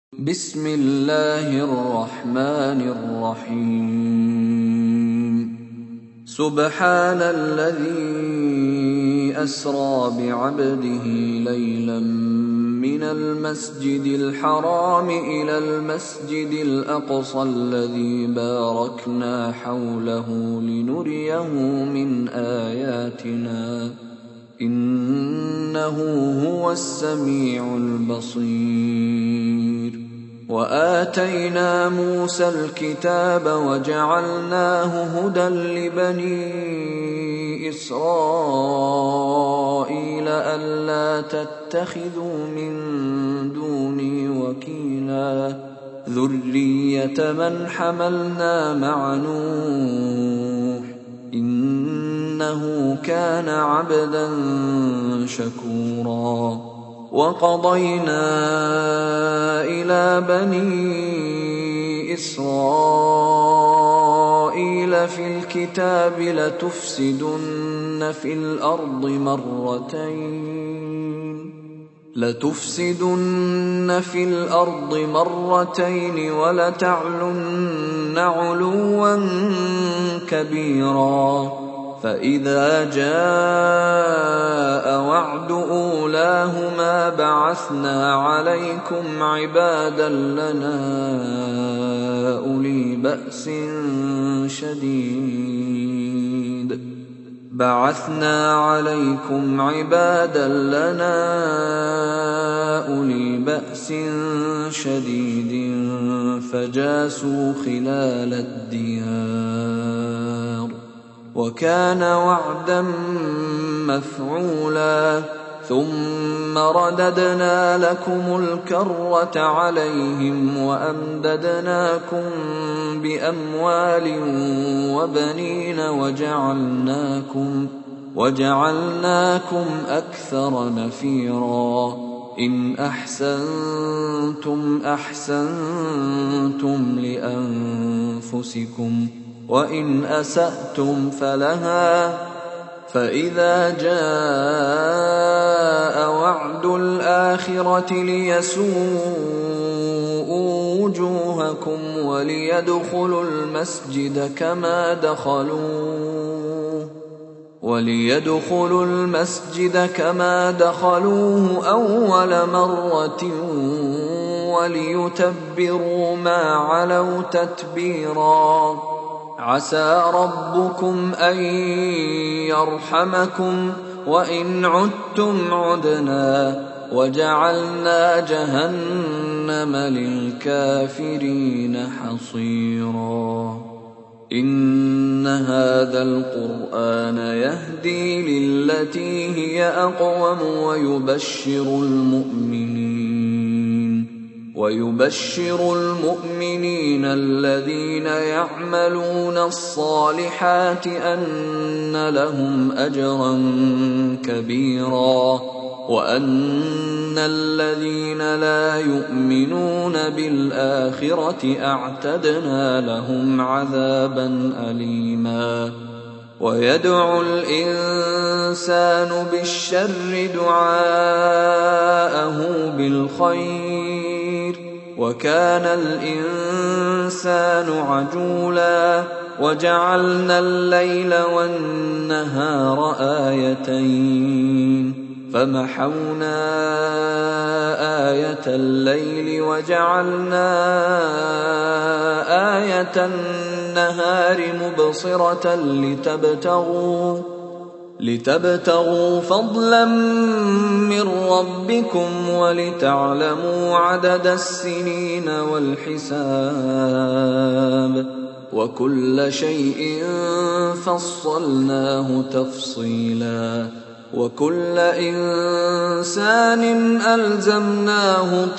بسم الله الرحمن الرحيم سبحان الذي أسرى بعبده ليلا من المسجد الحرام إلى المسجد الأقصى الذي باركنا حوله لنريه من آياتنا إنه هو السميع البصير. وآتينا موسى الكتاب وجعلناه هدى لبني إسرائيل ألا تتخذوا من دوني وكيلا ذرية من حملنا مع نوح إنه كان عبدا شكورا. وقضينا إلى بني إسرائيل في الكتاب لتفسدن في الأرض مرتين ولتعلن علوا كبيرا. فإذا جاء وعد أولاهما بعثنا عليكم عبادا لنا أولي بأس شديد فجاسوا خلال الديار وكان وعدا مفعولا. ثم رددنا لكم الكرة عليهم وأمددناكم بأموال وبنين وجعلناكم أكثر نفيرا. إن أحسنتم أحسنتم لأنفسكم وإن أسأتم فلها. فإذا جاء وعد الآخرة ليسوءوا وجوهكم وليدخلوا المسجد كما دخلوه أول مرة وليتبروا ما علوا تتبيرا. عسى ربكم أن يرحمكم وإن عدتم عدنا وجعلنا جهنم للكافرين حصيرا. إن هذا القرآن يهدي للتي هي أقوم ويبشر المؤمنين الذين يعملون الصالحات أن لهم أجرا كبيرا وأن الذين لا يؤمنون بالآخرة أعتدنا لهم عذابا أليما. ويدعو الإنسان بالشر دعاءه بالخير وكان الإنسان عجولا. وجعلنا الليل والنهار آيتين فمحونا آية الليل وجعلنا آية النهار مبصرة لتبتغوا فضلا من ربكم ولتعلموا عدد السنين والحساب وكل شيء فصلناه تفصيلا. وكل إنسان ألزمناه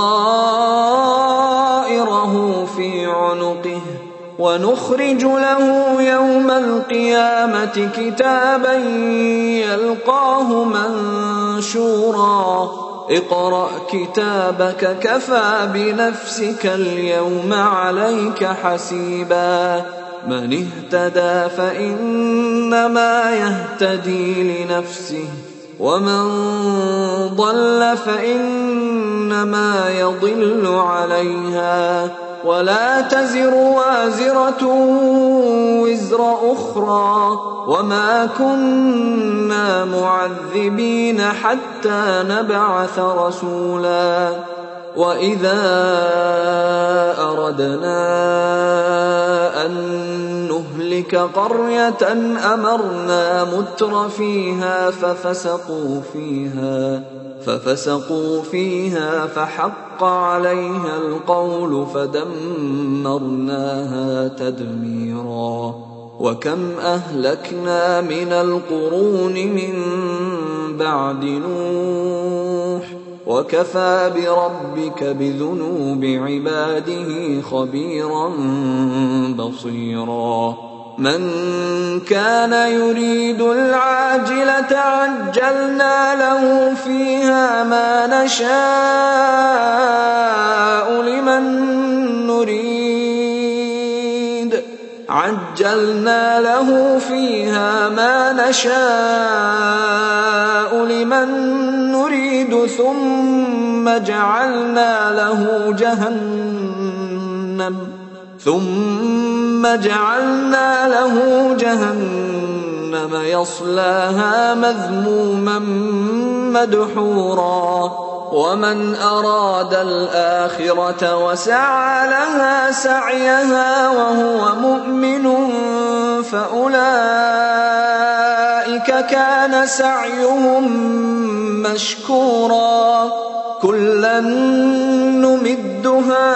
طائره في عنقه ونخرج له يوم القيامة كتابا يلقاه منشورا. اقرأ كتابك كفى بنفسك اليوم عليك حسيبا. من اهتدى فإنما يهتدي لنفسه ومن ضل فإنما يضل عليها ولا تزر وازرة وزر أخرى وما كنا معذبين حتى نبعث رسولا وإذا أردنا أن نهلك قرية أمرنا متر فيها ففسقوا فيها فحق عليها القول فدمرناها تدميرا وكم أهلكنا من القرون من بعد نوح وكفى بربك بذنوب عباده خبيرا بصيرا من كان يريد العاجلة عجلنا له فيها ما نشاء لمن نريد ثم جعلنا له جهنم يصلاها مذموما مدحورا ومن أراد الآخرة وسعى لها سعيها وهو مؤمن فأولئك كان سعيهم مشكورا كلا نمد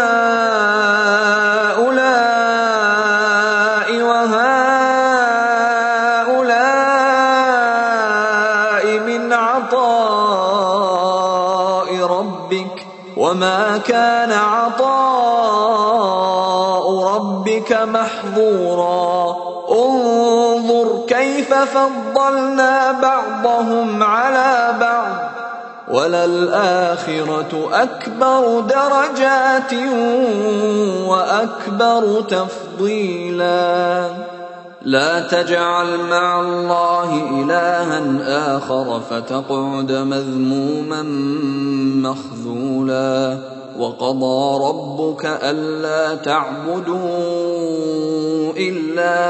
هؤلاء وهؤلاء من عطاء ربك وما كان عطاء ربك محظورا انظر كيف فضلنا بعضهم على بعض وللآخرة أكبر درجات وأكبر تفضيلا لا تجعل مع الله إلها آخر فتقعد مذموما مخذولا وقضى ربك ألا تعبدوا إلا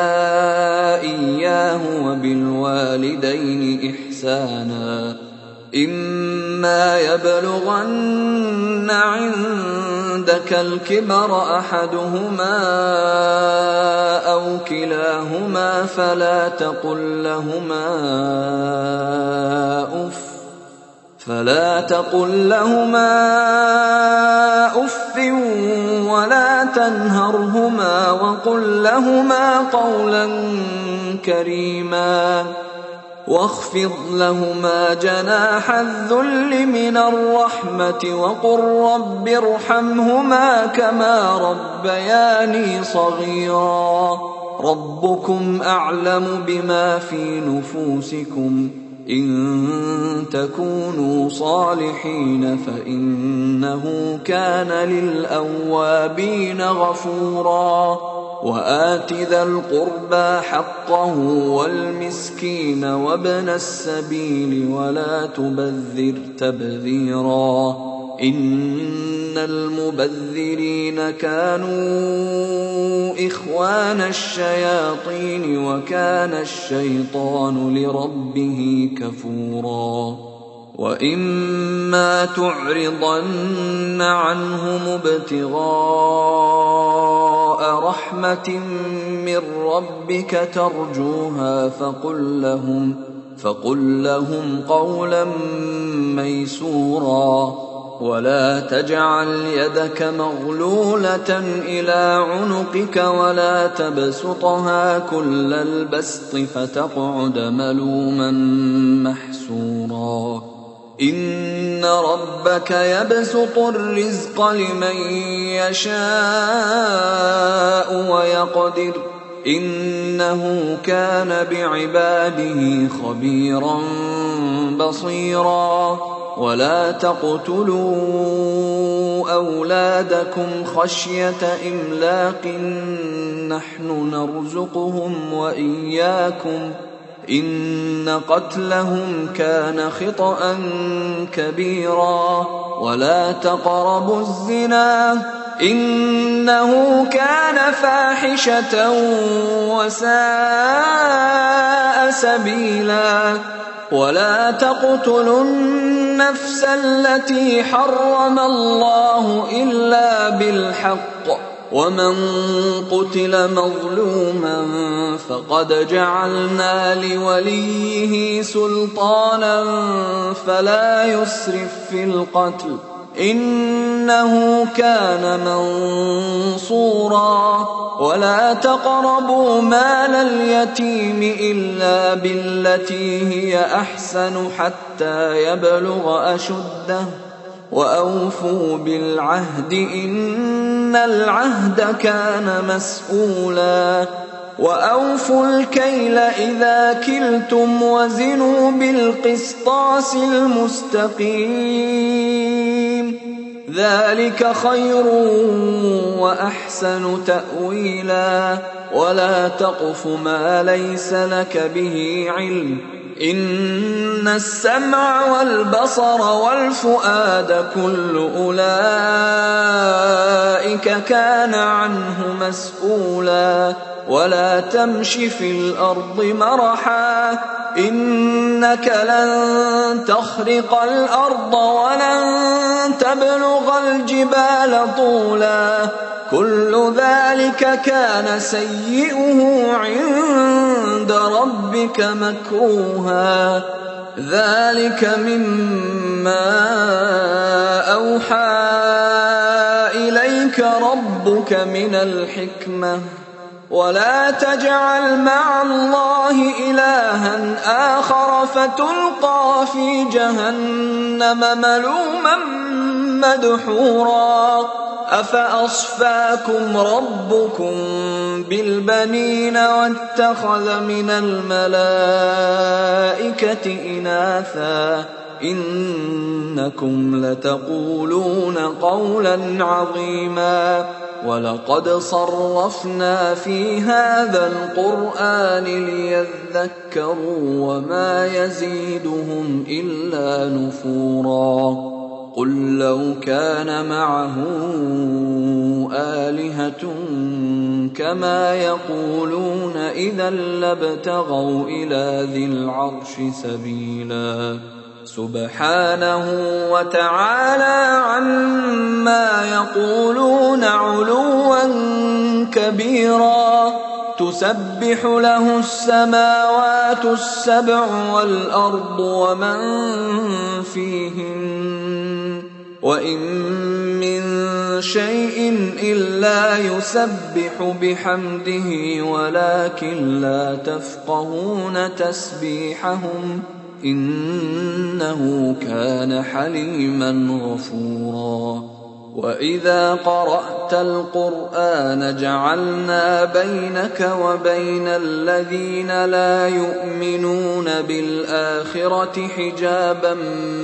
إياه وبالوالدين إحسانا إما يبلغن عندك الكبر أحدهما أو كلاهما فلا تقل لهما أف ولا تنهرهما وقل لهما قولا كريما واخفض لهما جناح الذل من الرحمة وقل رب ارحمهما كما ربياني صغيرا ربكم أعلم بما في نفوسكم إن تكونوا صالحين فإنه كان للأوابين غفورا وآت ذا القربى حقه والمسكين وابن السبيل ولا تبذر تبذيرا إن المبذرين كانوا إخوان الشياطين وكان الشيطان لربه كفورا وإما تعرضن عنهم ابتغاء رحمة من ربك ترجوها فقل لهم قولا ميسورا ولا تجعل يدك مغلولة إلى عنقك ولا تبسطها كل البسط فتقعد ملوما محسورا إن ربك يبسط الرزق لمن يشاء ويقدر إنه كان بعباده خبيرا بصيرا ولا تقتلوا أولادكم خشية إملاق نحن نرزقهم وإياكم إن قتلهم كان خطأ كبيرا ولا تقربوا الزنا إنه كان فاحشة وساء سبيلا ولا تقتلوا النفس التي حرم الله إلا بالحق ومن قتل مظلوما فقد جعلنا لوليه سلطانا فلا يسرف في القتل إنه كان منصورا ولا تقربوا مال اليتيم إلا بالتي هي أحسن حتى يبلغ أشده وأوفوا بالعهد إن العهد كان مسؤولا وأوفوا الكيل إذا كلتم وزنوا بالقسطاس المستقيم ذلك خير وأحسن تأويلا ولا تقف ما ليس لك به علم إن السمع والبصر والفؤاد كل أولئك كان عنه مسؤولا ولا تمش في الأرض مرحا إنك لن تخرق الأرض ولن تبلغ الجبال طولا كل ذلك كان سيئه عند ربك مكروها ذلك مما أوحى إليك ربك من الحكمة ولا تجعل مع الله إلها آخر فتلقى في جهنم ملوما مدحورا أفأصفاكم ربكم بالبنين واتخذ من الملائكة إناثا إنكم لتقولون قولا عظيما ولقد صرفنا في هذا القرآن ليذكروا وما يزيدهم إلا نفورا قل لو كان معه آلهة كما يقولون إذا لابتغوا إلى ذي العرش سبيلا سبحانه وتعالى عما يقولون علوا كبيرا تسبح له السماوات السبع والأرض ومن فيهن وإن من شيء إلا يسبح بحمده ولكن لا تفقهون تسبيحهم إنه كان حليما غفورا وإذا قرأت القرآن جعلنا بينك وبين الذين لا يؤمنون بالآخرة حجابا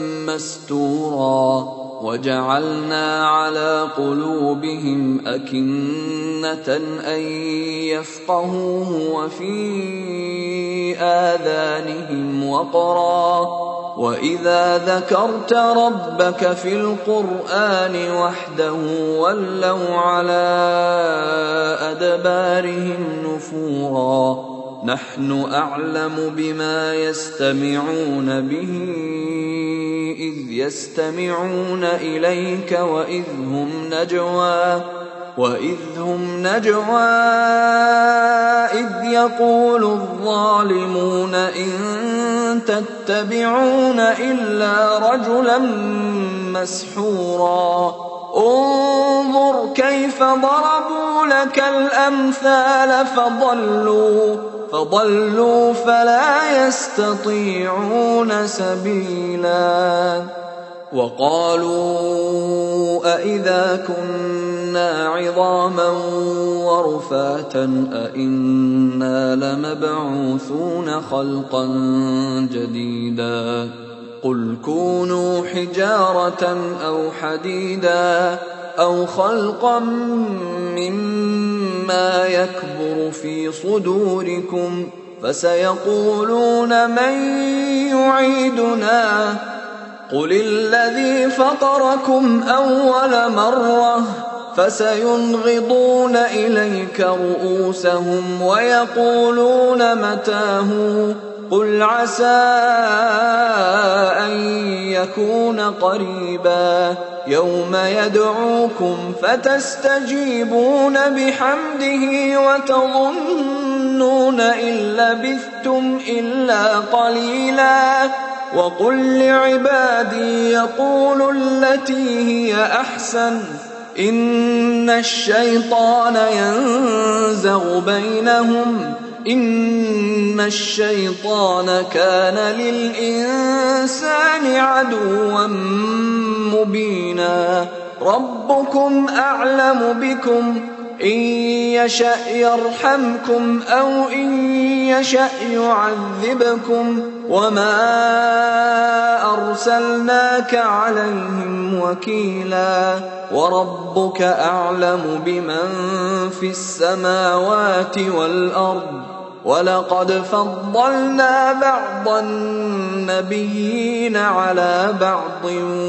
مستورا وجعلنا على قلوبهم أكنة أن يفقهوه وفي آذانهم وقرا وإذا ذكرت ربك في القرآن وحده ولوا على أدبارهم نفورا نحن أعلم بما يستمعون به إذ يستمعون إليك وإذ هم نجوى إذ يقول الظالمون إن تتبعون إلا رجلا مسحورا انظر كيف ضربوا لك الأمثال فضلوا فلا يستطيعون سبيلا وقالوا أإذا كنا عظاما ورفاتا أإنا لمبعوثون خلقا جديدا قل كونوا حجارة أو حديدا أو خلقا مما يكبر في صدوركم فسيقولون من يعيدنا قل الذي فطركم أول مرة فسينغضون إليك رؤوسهم ويقولون متاه قل عسى أن يكون قريبا يوم يدعوكم فتستجيبون بحمده وتظنون إن لبثتم إلا قليلا وقل لعبادي يقولوا التي هي أحسن إن الشيطان ينزغ بينهم إن الشيطان كان للإنسان عدوا مبينا ربكم أعلم بكم إن يشأ يرحمكم أو إن يشأ يعذبكم وما أرسلناك عليهم وكيلا وربك أعلم بمن في السماوات والأرض ولقد فضلنا بعض النبيين على بعض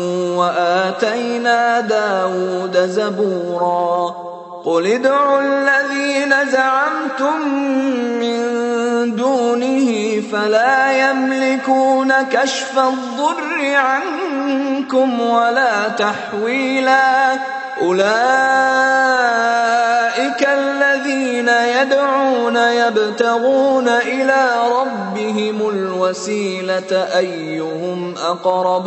وآتينا داود زبورا قل ادعوا الذين زعمتم من دونه فلا يملكون كشف الضر عنكم ولا تحويلا أولئك الذين يدعون يبتغون إلى ربهم الوسيلة أيهم أقرب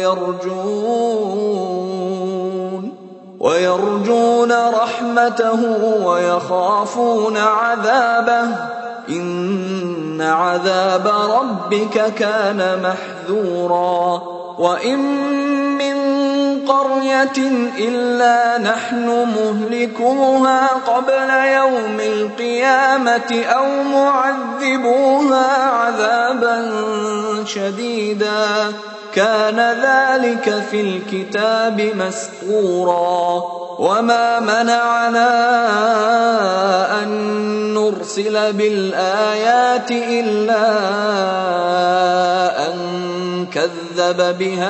ويرجون رحمته ويخافون عذابه إن عذاب ربك كان محذورا وإن من قرية إلا نحن مهلكوها قبل يوم القيامة أو معذبوها عذابا شديدا كان ذلك في الكتاب مسطورا وما منعنا أن نرسل بالآيات إلا أن كذب بها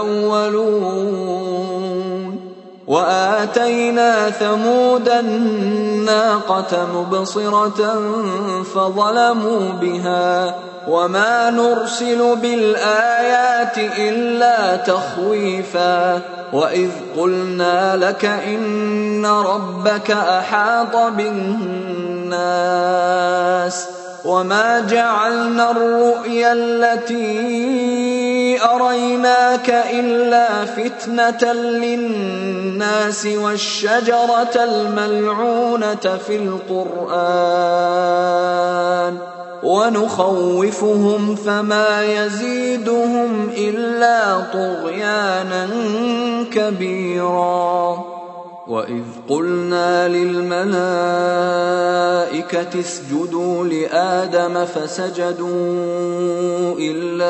الأولون وآتينا ثمود الناقة مبصرة فظلموا بها وما نرسل بالآيات إلا تخويفا وإذ قلنا لك إن ربك أحاط بالناس وما جعلنا الرؤيا التي أريناك إلا فتنة للناس والشجرة الملعونة في القرآن ونخوفهم فما يزيدهم إلا طغيانا كبيرا وإذ قلنا للملائكة اسجدوا لآدم فسجدوا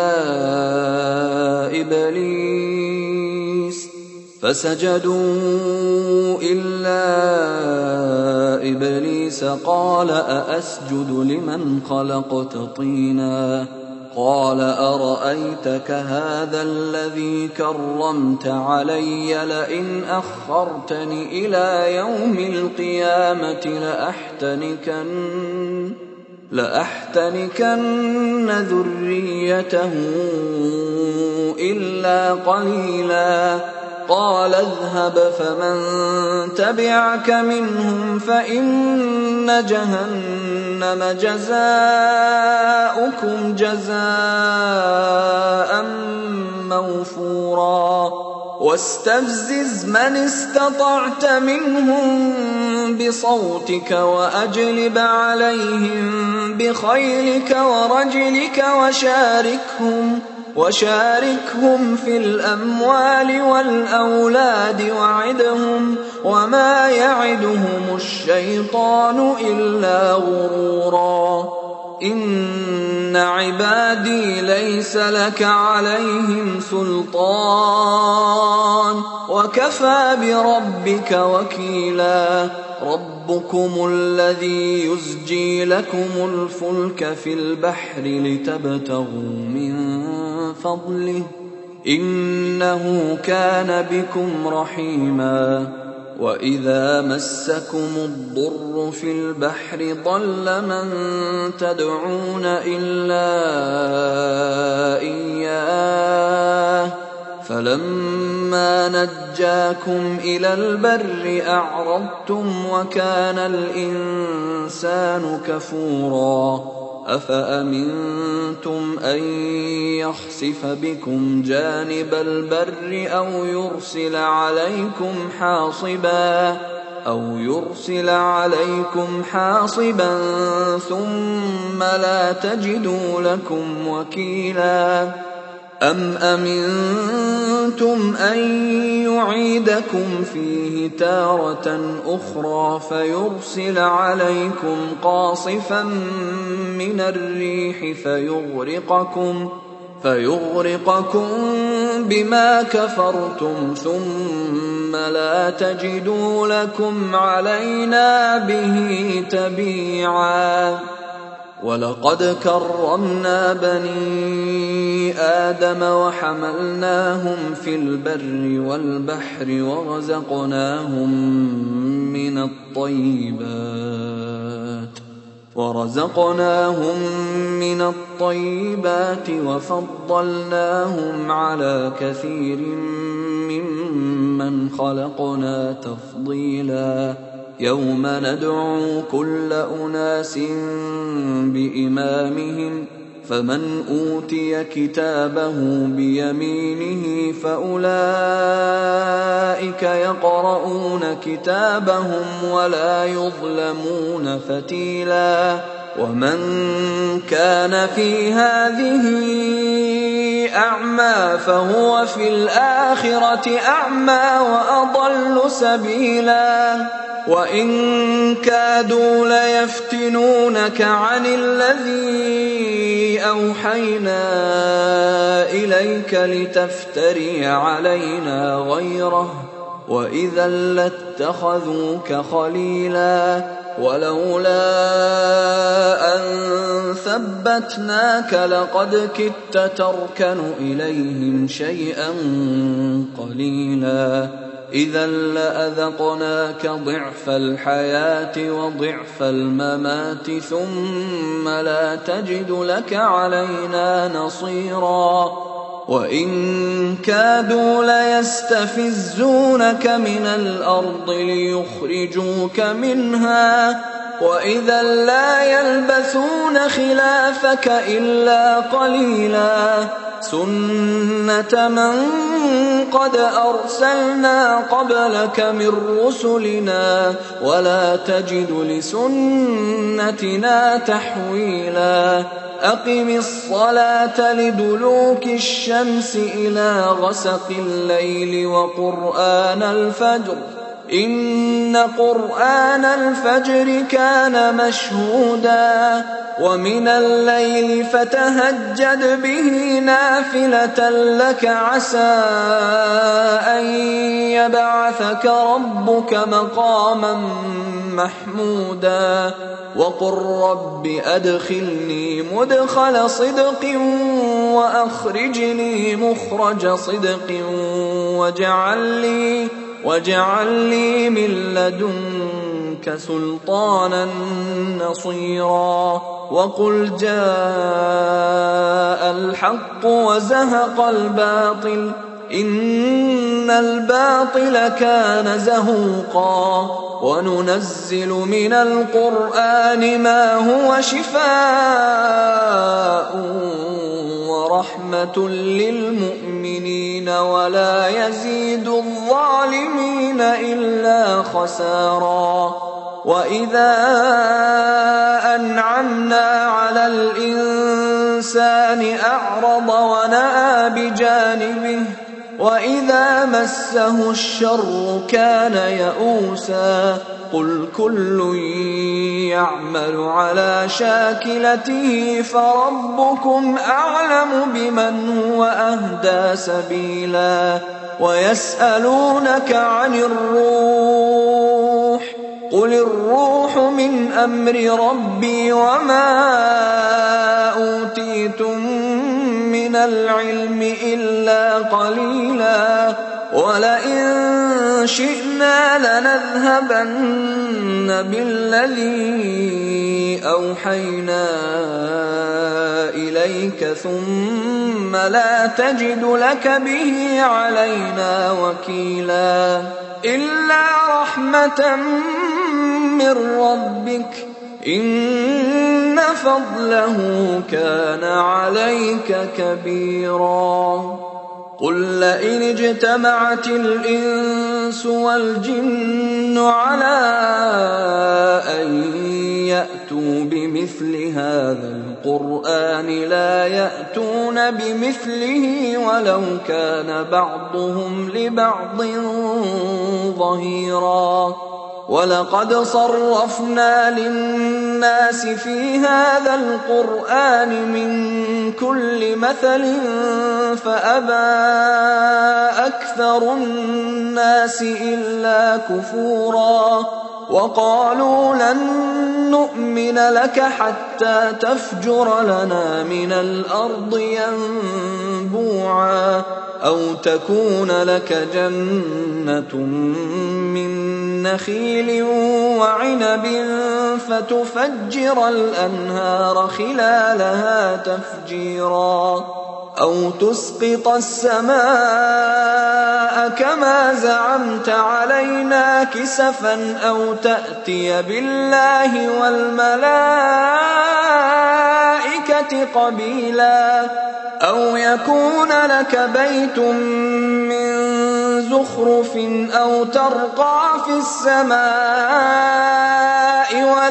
إلا إبليس قال أأسجد لمن خلقت طينا قال أرأيتك هذا الذي كرمت علي لئن أخرتني إلى يوم القيامة لأحتنكن ذريته إلا قليلا قال اذهب فمن تبعك منهم فإن جهنم جزاؤكم جزاء موفورا واستفزز من استطعت منهم بصوتك وأجلب عليهم بخيلك ورجلك وشاركهم في الأموال والأولاد وعدهم وما يعدهم الشيطان إلا غرورا إن عبادي ليس لك عليهم سلطان وكفى بربك وكيلا ربكم الذي يزجي لكم الفلك في البحر لتبتغوا من فضله إنه كان بكم رحيما وإذا مسكم الضر في البحر ضل من تدعون إلا إياه فلما نجاكم إلى البر أعرضتم وكان الإنسان كفورا أفأمنتم أن يخسف بكم جانب البر أو يرسل عليكم حاصبا ثم لا تجدوا لكم وكيلا أم أمنتم أن يعيدكم فيه تارة أخرى فيرسل عليكم قاصفا من الريح فيغرقكم بما كفرتم ثم لا تجدوا لكم علينا به تبيعا ولقد كرمنا بني آدم وحملناهم في البر والبحر ورزقناهم من الطيبات وفضلناهم على كثير ممن خلقنا تفضيلا يوم ندعو كل أناس بإمامهم فمن أوتي كتابه بيمينه فأولئك يقرؤون كتابهم ولا يظلمون فتيلا ومن كان في هذه أعمى فهو في الآخرة أعمى وأضل سبيلا وإن كادوا ليفتنونك عن الذي أوحينا إليك لتفتري علينا غيره وإذا لاتخذوك خليلا ولولا أن ثبتناك لقد كدت تركن إليهم شيئا قليلا إذا لأذقناك ضعف الحياة وضعف الممات ثم لا تجد لك علينا نصيرا وإن كادوا ليستفزونك من الأرض ليخرجوك منها وإذا لا يلبثون خلافك إلا قليلا سنة من قد أرسلنا قبلك من رسلنا ولا تجد لسنتنا تحويلا أقم الصلاة لدلوك الشمس إلى غسق الليل وقرآن الفجر إن قرآن الفجر كان مشهودا ومن الليل فتهجد به نافلة لك عسى أن يبعثك ربك مقاما محمودا وقل رب أدخلني مدخل صدق وأخرجني مخرج صدق واجعل لي من لدنك سلطانا نصيرا وقل جاء الحق وزهق الباطل إن الباطل كان زهوقا وننزل من القرآن ما هو شفاء ورحمة للمؤمنين ولا يزيد الظالمين إلا خسارا وإذا أنعمنا على الإنسان أعرض ونأى بجانبه وإذا مسه الشر كان يئوسا قل كل يعمل على شاكلته فربكم أعلم بمن هو أهدى سبيلا ويسألونك عن الروح قل الروح من أمر ربي وما أوتيتم من العلم إلا قليلا ولئن شئنا لنذهبن بالذي أوحينا إليك ثم لا تجد لك به علينا وكيلا إلا رحمة من ربك إن فضله كان عليك كبيرا قل لئن اجتمعت الإنس والجن على أن يأتوا بمثل هذا القرآن لا يأتون بمثله ولو كان بعضهم لبعض ظهيرا ولقد صرفنا للناس في هذا القرآن من كل مثل فأبى أكثر الناس إلا كفورا وقالوا لن نؤمن لك حتى تفجر لنا من الأرض ينبوعا أو تكون لك جنة من نخيل وعنب فتفجر الأنهار خلالها تفجيرا أو تسقط السماء كما زعمت علينا كسفا أو تأتي بالله والملائكة قبيلا أو يكون لك بيت من زخرف أو ترقى في السماء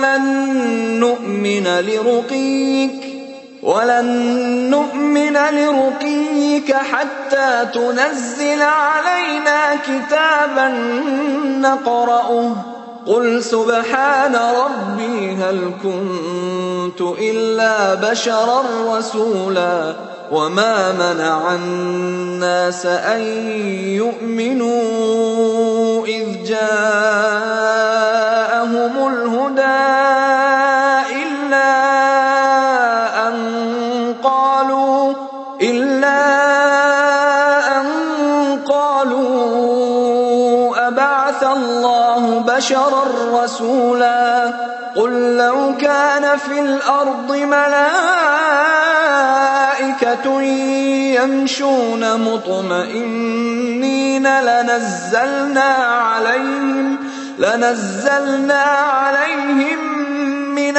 ولن نؤمن لرقيك حتى تنزل علينا كتابا نقرأه قل سبحان ربي هل كنت إلا بشرا رسولا وما منع الناس أن يؤمنوا إذ جاءهم الهدى إلا أن قالوا أبعث الله بشرا رسولا قل لو كان في الأرض ملائكة يمشون مطمئنين لنزلنا عليهم من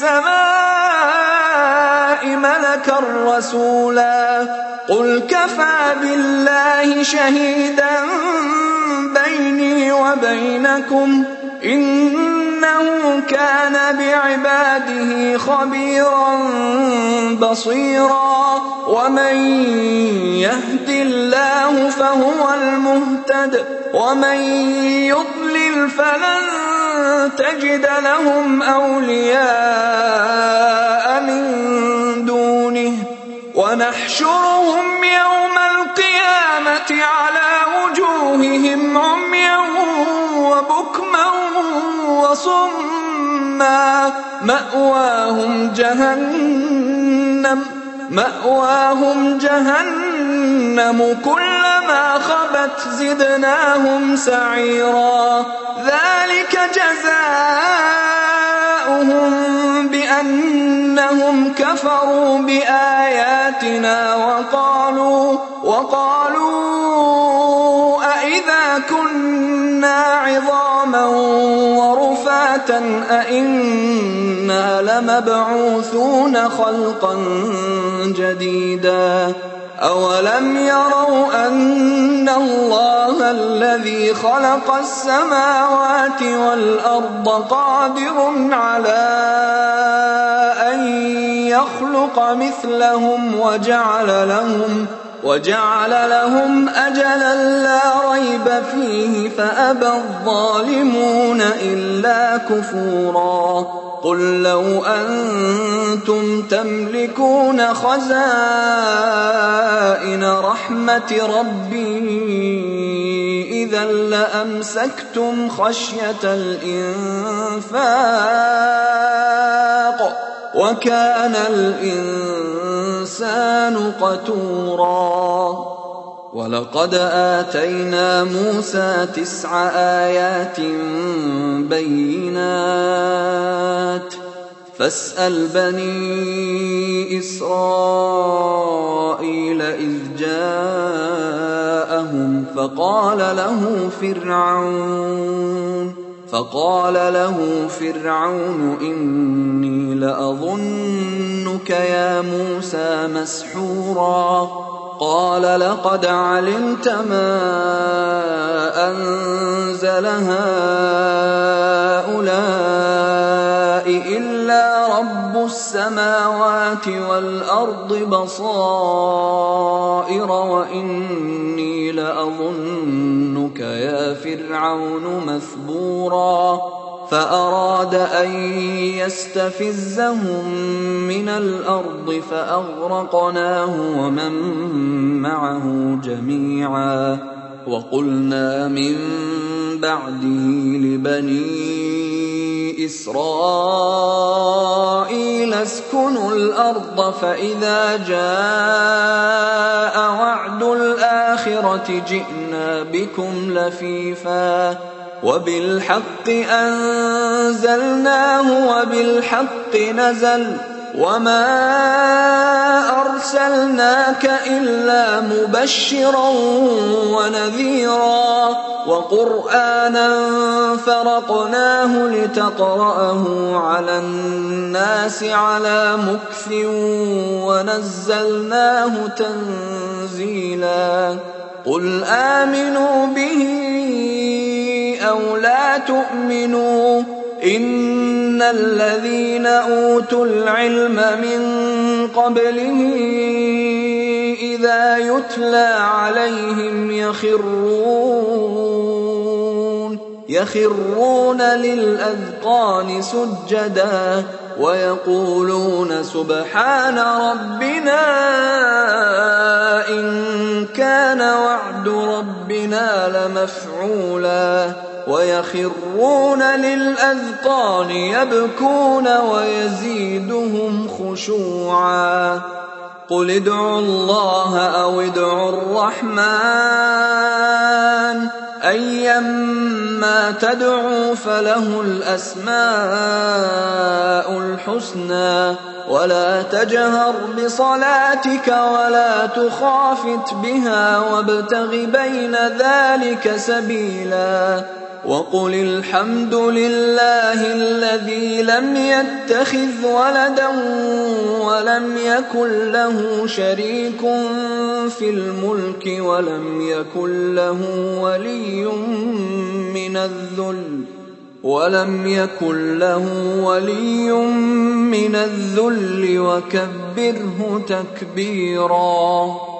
السماء ملكا رسولا قل كفى بالله شهيدا بيني وبينكم إنه كان بعباده خبيرا بصيرا ومن يهد الله فهو المهتد ومن يضلل فلن تجد لهم أولياء من دونه ونحشرهم يوم القيامة على وجوههم عميا وبكما وصما مأواهم جهنم كلما خبت زدناهم سعيرا ذلك جزاؤهم بأنهم كفروا بآياتنا وقالوا أئذا كنا عظاما ورفاتا أئنا لمبعوثون خلقا جديدا أولم يروا أن الله الذي خلق السماوات والأرض قادر على أن يخلق مثلهم وجعل لهم أجلا لا ريب فيه فأبى الظالمون إلا كفورا قل لو أنتم تملكون خزائن رحمة ربي إذا لأمسكتم خشية الإنفاق وكان الإنسان قتورا ولقد آتينا موسى 9 آيات بينات فاسأل بني إسرائيل إذ جاءهم فقال له فرعون إني لأظنك يا موسى مسحورا قال لقد علمت ما أنزل هؤلاء إلا رب السماوات والأرض بصائر وإني لأظنك يا فرعون مثبورا فأراد أن يستفزهم من الأرض فأغرقناه ومن معه جميعا وقلنا من بعده لبني إسرائيل اسكنوا الأرض فإذا جاء وعد الآخرة جئنا بكم لفيفا وبالحق أنزلناه وبالحق نزل وما أرسلناك إلا مبشرا ونذيرا وقرآنا فرقناه لتقرأه على الناس على مكث ونزلناه تنزيلا قل آمنوا به أو لا تؤمنوا إن الذين أوتوا العلم من قبله إذا يتلى عليهم يخرون للأذقان سجدا ويقولون سبحان ربنا إن كان وعد ربنا لمفعولا ويخرون للأذقان يبكون ويزيدهم خشوعا قل ادعوا الله أو ادعوا الرحمن أيما تدعوا فله الأسماء الحسنى ولا تجهر بصلاتك ولا تخافت بها وابتغ بين ذلك سبيلا وقل الحمد لله الذي لم يتخذ ولدا ولم يكن له شريك في الملك ولم يكن له ولي من الذل وكبره تكبيرا.